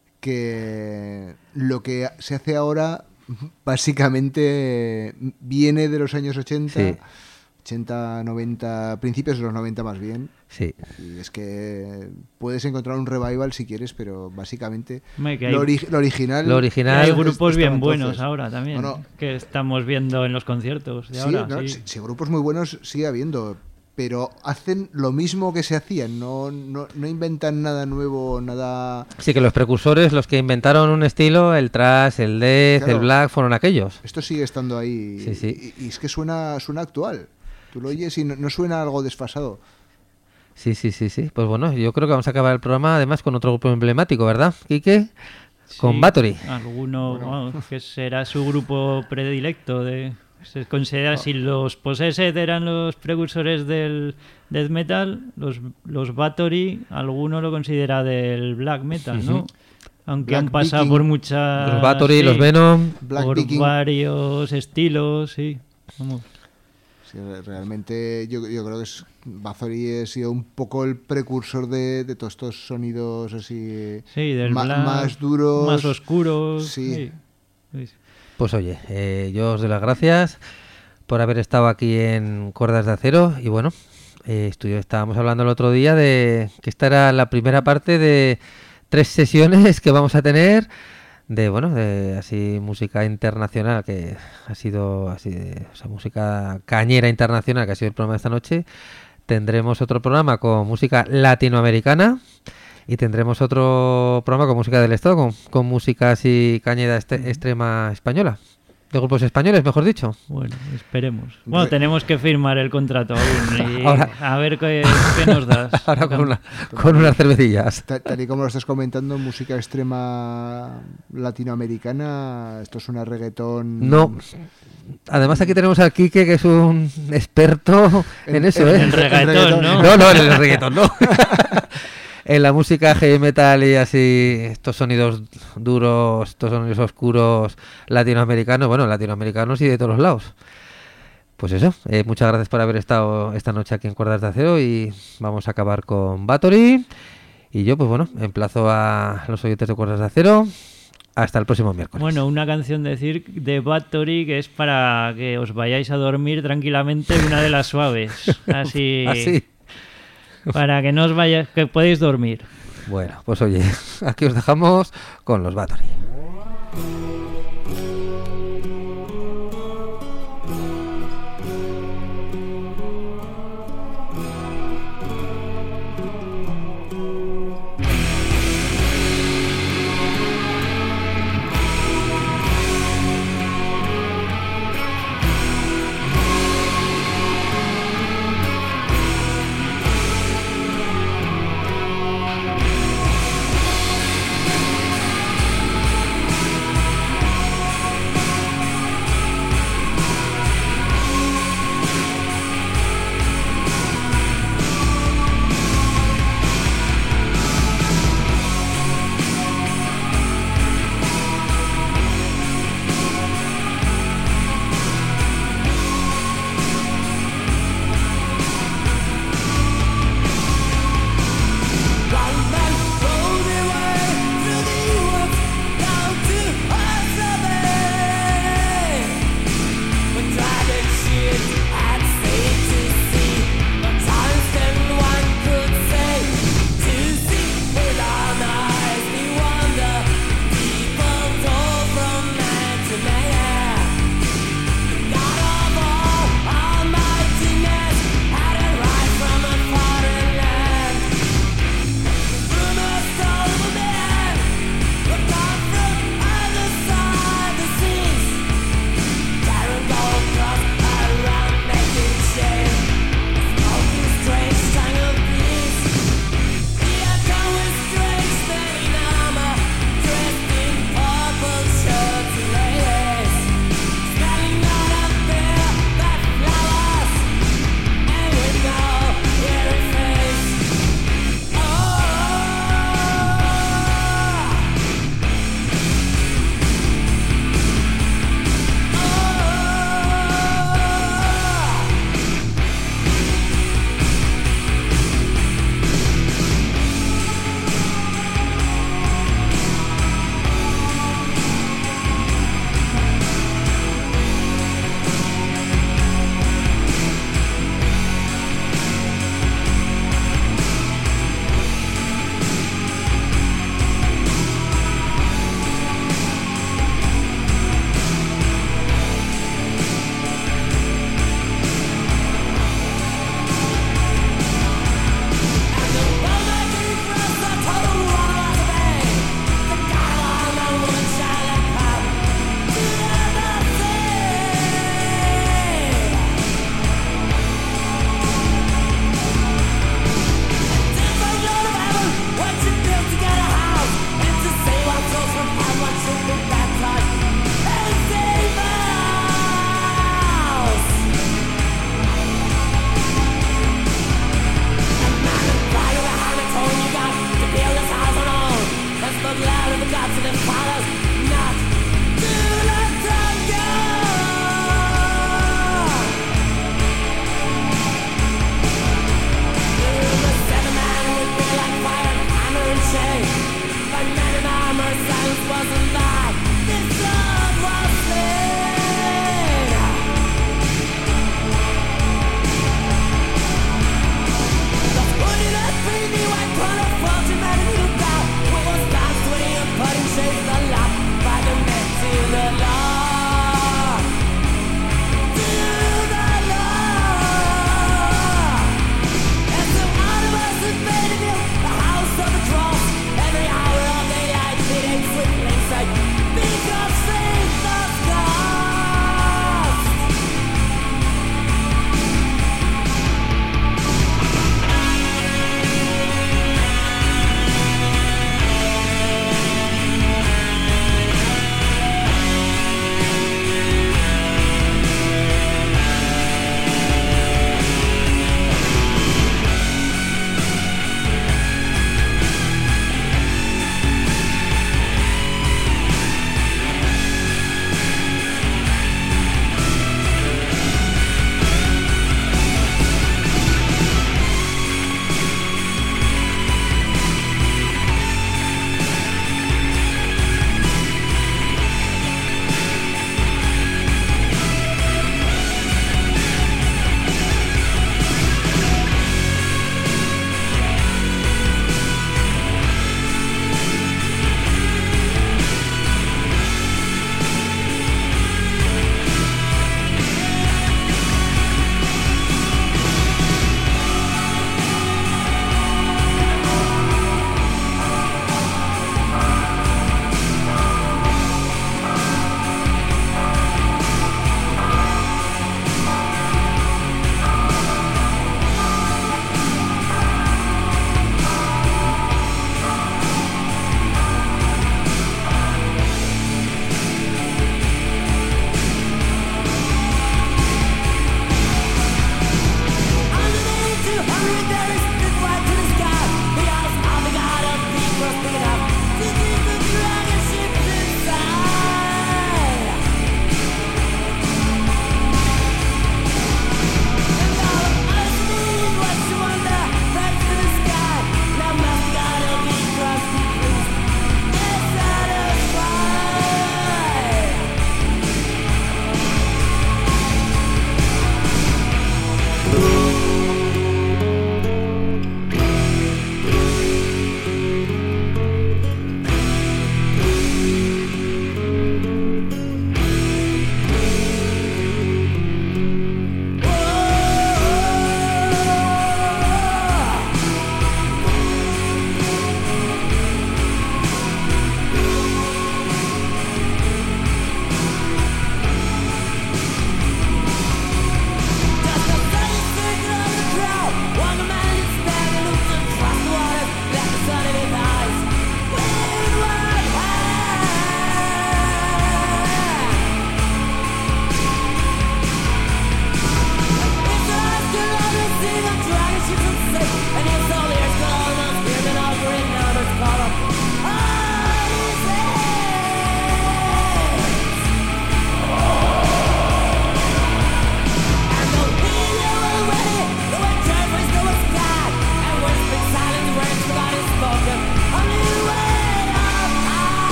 que lo que se hace ahora básicamente viene de los años ochenta. Sí. ochenta, noventa, principios de los noventa más bien. Sí. Y es que puedes encontrar un revival si quieres, pero básicamente hay, lo, ori lo original... Lo original... Hay grupos es, bien entonces. buenos ahora también, no, no. que estamos viendo en los conciertos de sí, ahora. No, sí. sí, sí, grupos muy buenos sigue habiendo, pero hacen lo mismo que se hacían, no, no, no inventan nada nuevo, nada... Sí, que los precursores, los que inventaron un estilo, el thrash, el death, claro, el black, fueron aquellos. Esto sigue estando ahí, sí, sí. Y, y es que suena, suena actual. Tú lo oyes y no, no suena algo desfasado. Sí, sí, sí, sí. Pues bueno, yo creo que vamos a acabar el programa además con otro grupo emblemático, ¿verdad, Quique? Sí, con Bathory. Alguno, bueno. Bueno, que será su grupo predilecto. De, se considera, oh. si los Possessed eran los precursores del death metal, los, los Bathory, alguno lo considera del black metal, ¿no? Uh-huh. Aunque Black han pasado Viking, por muchas... Los Bathory, sí, los Venom... Black por Viking. Varios estilos, sí. Vamos. Sí, realmente yo, yo creo que es, Bathory ha sido un poco el precursor de, de todos estos sonidos así, sí, del ma, black, más duros, más oscuros. Sí. Sí. Pues oye, eh, yo os doy las gracias por haber estado aquí en Cuerdas de Acero. Y bueno, eh, estudio, estábamos hablando el otro día de que esta era la primera parte de tres sesiones que vamos a tener de, bueno, de así música internacional, que ha sido así, de, o sea, música cañera internacional, que ha sido el programa de esta noche. Tendremos otro programa con música latinoamericana y tendremos otro programa con música del Estado, con, con música así cañera este, extrema española. De grupos españoles, mejor dicho. Bueno, esperemos. Bueno, Re tenemos que firmar el contrato aún y ahora, a ver qué, qué nos das. Ahora con, una, con unas cervecillas. Tal, tal y como lo estás comentando, música extrema latinoamericana, esto es una reggaetón... No. Además aquí tenemos al Quique, que es un experto en, en eso, en, ¿eh? En reggaetón, ¿no? No, no, en el reggaetón, no. En la música heavy metal y así, estos sonidos duros, estos sonidos oscuros latinoamericanos, bueno, latinoamericanos y de todos los lados. Pues eso, eh, muchas gracias por haber estado esta noche aquí en Cuerdas de Acero y vamos a acabar con Bathory. Y yo, pues bueno, emplazo a los oyentes de Cuerdas de Acero. Hasta el próximo miércoles. Bueno, una canción de Cirque de Bathory que es para que os vayáis a dormir tranquilamente, una de las suaves. Así... Así. Para que no os vayáis, que podéis dormir. Bueno, pues oye, aquí os dejamos con los Bathory.